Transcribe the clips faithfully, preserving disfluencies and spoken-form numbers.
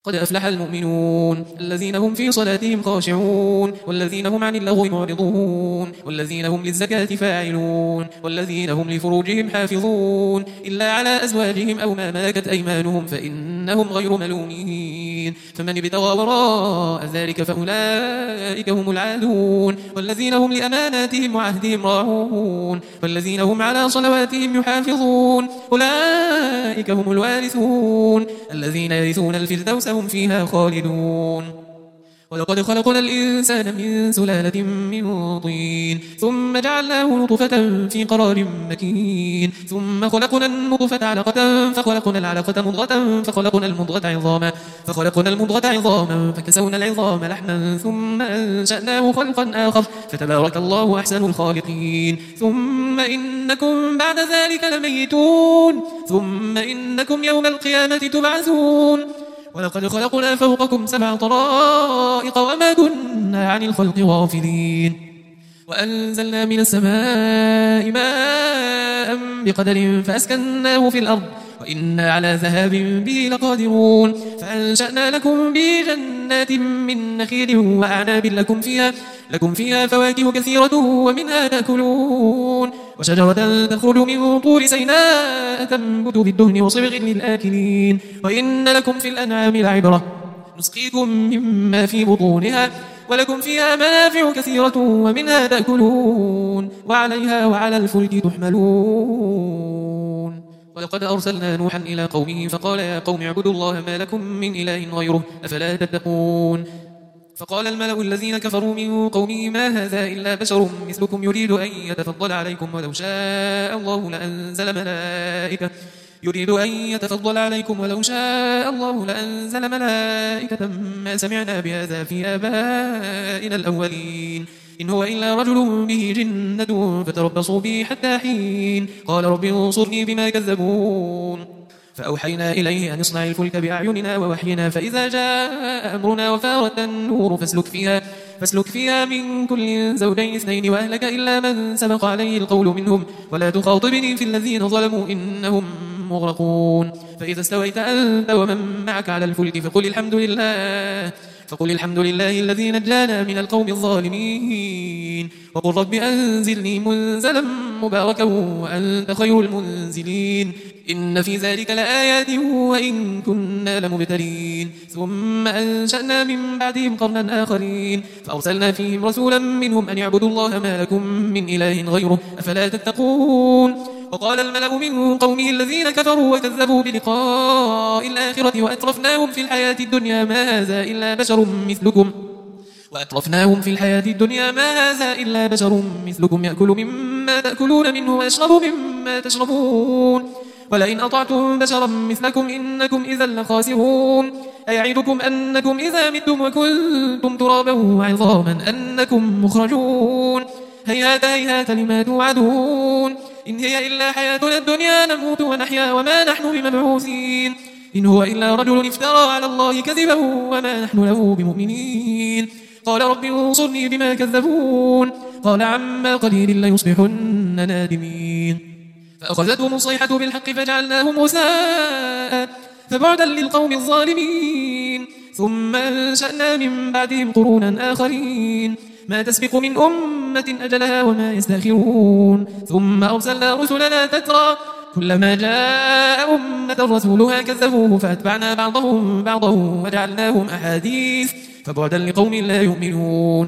قد أفلح المؤمنون الذين هم في صلاتهم خاشعون والذين هم عن اللغو معرضون والذين هم للزكاة فاعلون والذين هم لفروجهم حافظون إلا على أزواجهم أو ما ملكت أيمانهم فإنهم غير ملومين فمن ابتغى وراء ذلك فأولئك هم العادون والذين هم لأماناتهم وعهدهم راعون والذين هم على صلواتهم يحافظون أولئك هم الوارثون الذين يرثون الفردوس هم فيها خالدون ولقد خلقنا الإنسان من سلالة من طين ثم جعلناه نطفة في قرار مكين ثم خلقنا النطفة علقة فخلقنا العلقة مضغة فخلقنا المضغة عظاما فخلقنا المضغة عظاما فكسونا العظام لحما ثم أنشأناه خلقا آخر فتبارك الله أحسن الخالقين ثم إنكم بعد ذلك لميتون ثم إنكم يوم القيامة تبعثون ولقد خلقنا فوقكم سبع طرائق وما كنا عن الخلق غافلين وأنزلنا من السماء ماء بقدر فأسكناه في الأرض وإنا على ذهاب به لقادرون فأنشأنا لكم به جنات من نخيل وأعناب لكم فيها لكم فيها فواكه كثيرة ومنها تأكلون وشجرة تخرج من طور سيناء تنبت بالدهن وصبغ للآكلين وإن لكم في الأنعام لعبرة نسقيكم مما في بطونها ولكم فيها منافع كثيرة ومنها تأكلون وعليها وعلى الفلك تحملون ولقد أرسلنا نوحا إلى قومه فقال يا قوم اعبدوا الله ما لكم من إله غيره أفلا تتقون فقال الملأ الذين كفروا من قومه ما هذا إلا بشر مثلكم يريد أن يتفضل عليكم ولو شاء الله لأنزل ملائكة يريد أن يتفضل عليكم ولو شاء الله لأنزل ملائكة ما سمعنا بهذا في آبائنا الأولين إن هو إلا رجل به جنة فتربصوا به حتى حين قال رب انصرني بما كذبون فأوحينا إليه أن اصنع الفلك بأعيننا ووحينا فإذا جاء أمرنا وفارت النور فاسلك فيها فاسلك فيها من كل زوجين اثنين وأهلك إلا من سبق عليه القول منهم ولا تخاطبني في الذين ظلموا إنهم مغرقون فإذا استويت أنت ومن معك على الفلك فقل الحمد لله فقل الحمد لله الذي نجانا من القوم الظالمين وقل رب أنزلني منزلا مباركا وأنت خير المنزلين إن في ذلك لآيات وإن كنا لمبتلين ثم أنشأنا من بعدهم قرنا آخرين فأرسلنا فيهم رسولا منهم أن يعبدوا الله ما لكم من إله غيره أفلا تتقون وقال الملأ من قومه الذين كفروا وكذبوا بلقاء الآخرة وأترفناهم في الحياة الدنيا ما هذا إلا بشر مثلكم وأترفناهم في الحياة الدنيا ما هذا إلا بشر مثلكم يأكل مما تأكلون منه ويشرب مما تشربون ولئن أطعتم بشرا مثلكم إنكم إذا لخاسرون أيعدكم أنكم إذا متم وكنتم ترابا وعظاما أنكم مخرجون هيهات هيهات لما توعدون إن هي إلا حياتنا الدنيا نموت ونحيا وما نحن بمبعوثين إن هو إلا رجل افترى على الله كذبا وما نحن له بمؤمنين قال رب انصرني بما كذبون قال عما قليل ليصبحن نادمين فأخذتهم الصيحة بالحق فجعلناهم غثاء فبعدا للقوم الظالمين ثم أنشأنا من بعدهم قرونا آخرين ما تسبق من أمة أجلها وما يستأخرون ثم أرسلنا رسلنا تترى كلما جاء أمة رسولها كذبوه فأتبعنا بعضهم بعضا وجعلناهم أحاديث فبعدا لقوم لا يؤمنون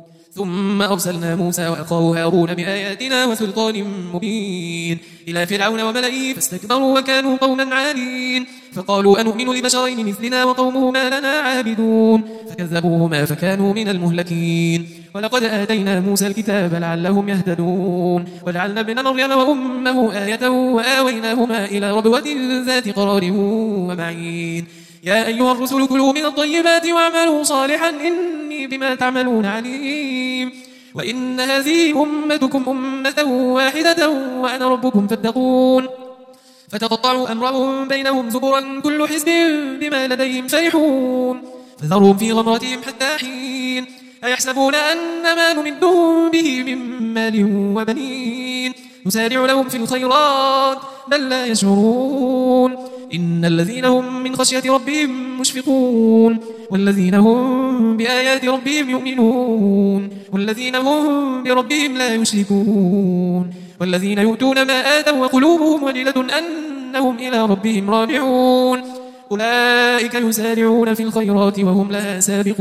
ثم أرسلنا موسى وأخاه هارون بآياتنا وسلطان مبين إلى فرعون وملئه فاستكبروا وكانوا قوما عالين فقالوا أنؤمن لبشرين مثلنا وقومهما لنا عابدون فكذبوهما فكانوا من المهلكين ولقد آتينا موسى الكتاب لعلهم يهتدون وجعلنا ابن مريم وأمه آية وآويناهما إلى ربوة ذات قرار ومعين يا أيها الرسل كلوا من الطيبات واعملوا صالحا إني بما تعملون عليم وإن هذه أمتكم أمة واحدة وأنا ربكم فاتقون فتقطعوا أمرهم بينهم زبرا كل حزب بما لديهم فرحون فذرهم في غمرتهم حتى حين أيحسبون أن ما نمدهم به من مال وبنين نسارع لهم في الخيرات بل لا يشعرون إن الذين هم من خشية ربهم مشفقون والذين هم بآيات ربهم يؤمنون والذين هم بربهم لا يشركون والذين يؤتون ما آتوا وقلوبهم وجلة أنهم إلى ربهم راجعون أولئك يسارعون في الخيرات وهم لها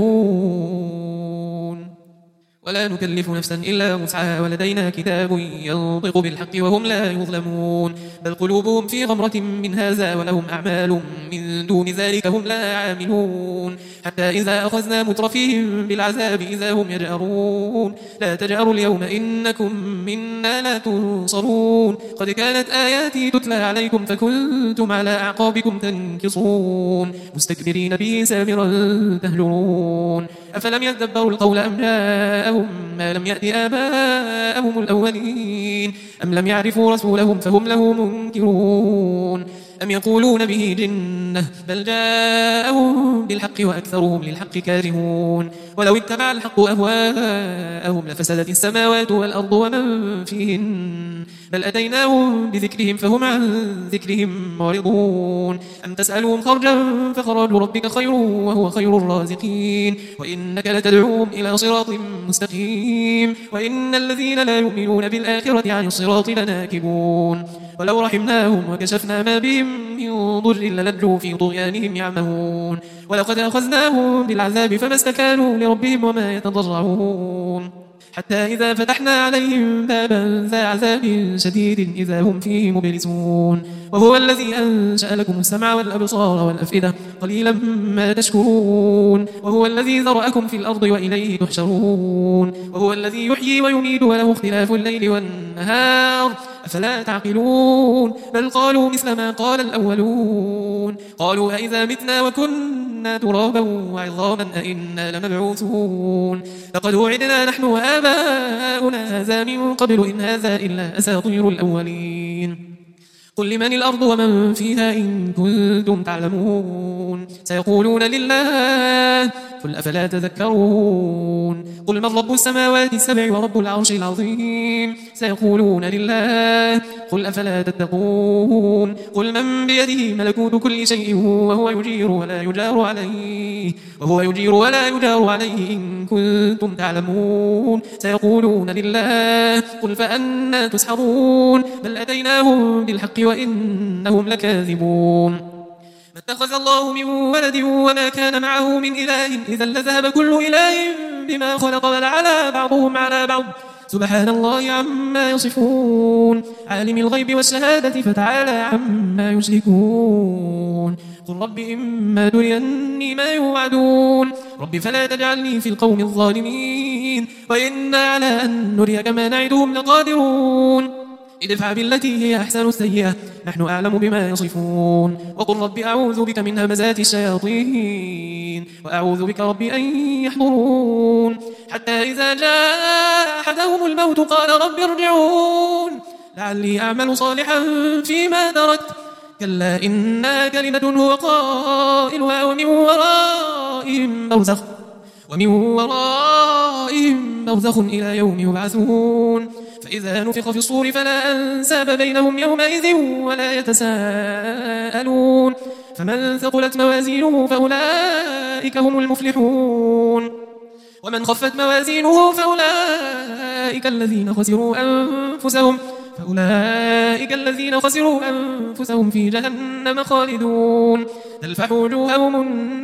سابقون ولا نكلف نفسا إلا وسعها ولدينا كتاب ينطق بالحق وهم لا يظلمون بل قلوبهم في غمرة من هذا ولهم أعمال من دون ذلك هم لا عاملون حتى إذا أخذنا مترفيهم بالعذاب إذا هم يجأرون لا تجأروا اليوم إنكم منا لا تنصرون قد كانت آياتي تتلى عليكم فكنتم على أعقابكم تنكصون مستكبرين به سامرا تهجرون أفلم يدبروا القول أم جاءهم ما لم يأت آباءهم الأولين أم لم يعرفوا رسولهم فهم له منكرون أم يقولون به جنة بل جاءهم بالحق وأكثرهم للحق كارهون ولو اتبع الحق أهواءهم لفسدت السماوات والأرض ومن فيهن بل أتيناهم بذكرهم فهم عن ذكرهم معرضون أم تسألهم خرجا فخراج ربك خير وهو خير الرازقين وإنك لتدعوهم إلى صراط مستقيم وإن الذين لا يؤمنون بالآخرة عن الصراط لناكبون ولو رحمناهم وكشفنا ما بهم من ضر للجوا في طغيانهم يعمهون ولقد أخذناهم بالعذاب فما استكانوا لربهم وما يتضرعون حتى إذا فتحنا عليهم بابا ذا عذاب شديد إذا هم فيه مبلسون وهو الذي أنشأ لكم السمع والأبصار والأفئدة قليلا ما تشكرون وهو الذي ذرأكم في الأرض وإليه تحشرون وهو الذي يحيي ويميت وله اختلاف الليل والنهار أفلا تعقلون بل قالوا مثل ما قال الأولون قالوا أئذا متنا وكنا ترابا وعظاما أئنا لمبعوثون لقد وعدنا نحن وآباؤنا هذا من قبل إن هذا إلا أساطير الأولين قل لمن الأرض ومن فيها إن كنتم تعلمون سيقولون لله قل أفلا تذكرون قل من رب السماوات السبع ورب العرش العظيم سيقولون لله قل أفلا تتقون قل من بيده ملكوت كل شيء وهو يجير ولا يجار عليه وهو يجير ولا يجار عليه إن كنتم تعلمون سيقولون لله قل فأنا تسحرون بل أتيناهم بالحق وإنهم لكاذبون ما اتخذ الله من ولد وما كان معه من إله إذا لذهب كل إله بما خلق ولعلى بعضهم على بعض سبحان الله عما يصفون عالم الغيب والشهادة فتعالى عما يشركون قل رب إما تريني ما يوعدون رب فلا تجعلني في القوم الظالمين وإنا على أن نريك ما نعدهم لقادرون ادفع بالتي هي أحسن السيئة نحن أعلم بما يصفون وقل رب أعوذ بك من همزات الشياطين وأعوذ بك رب أن يحضرون حتى إذا جاء أحدهم الموت قال رب ارجعون لعلي أعمل صالحا فيما تركت كلا إنها كلمة هو قائلها ومن ورائهم برزخ ومن ورائهم برزخ إلى يوم يبعثون فإذا نفخ في الصور فلا أنساب بينهم يومئذ ولا يتساءلون فمن ثقلت موازينه فأولئك هم المفلحون ومن خفت موازينه فأولئك الذين خسروا أنفسهم فأولئك الذين خسروا أنفسهم في جهنم خالدون تلفح وجوههم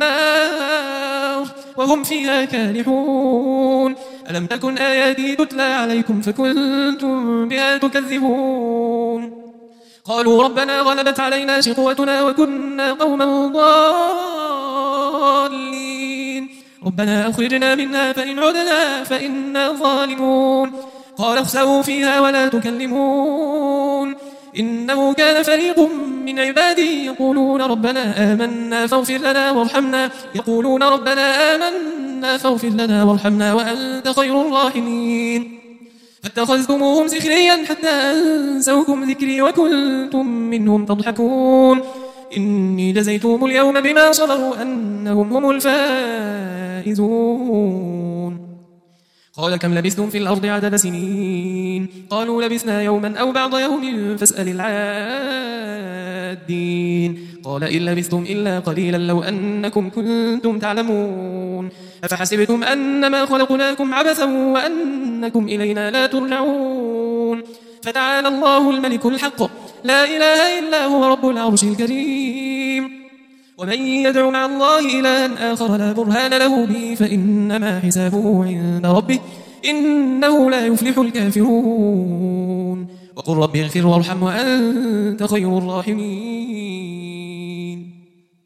النار وهم فيها كالحون ألم تكن آياتي تتلى عليكم فكنتم بها تكذبون قالوا ربنا غلبت علينا شقوتنا وكنا قوما ضالين ربنا أخرجنا منها فإن عدنا فإنا ظالمون قال اخسئوا فيها ولا تكلمون إنه كان فريق من عبادي يقولون ربنا آمنا فاغفر لنا وارحمنا يقولون ربنا آمنا فاغفر لنا وارحمنا وأنت خير الراحمين فاتخذتموهم سخريا حتى أنسوكم ذكري وكنتم منهم تضحكون إني جزيتهم اليوم بما صبروا أنهم هم الفائزون قال كم لبثتم في الأرض عدد سنين قالوا لبثنا يوما أو بعض يوم فاسأل العادين قال إن لبثتم إلا قليلا لو أنكم كنتم تعلمون أفحسبتم أنما خلقناكم عبثا وأنكم إلينا لا ترجعون فتعالى الله الملك الحق لا إله إلا هو رب العرش الكريم ومن يدعو مع الله إلها آخر لا برهان له به فإنما حسابه عند ربه إنه لا يفلح الكافرون وقل رب اغفر وارحم وأنت خير الراحمين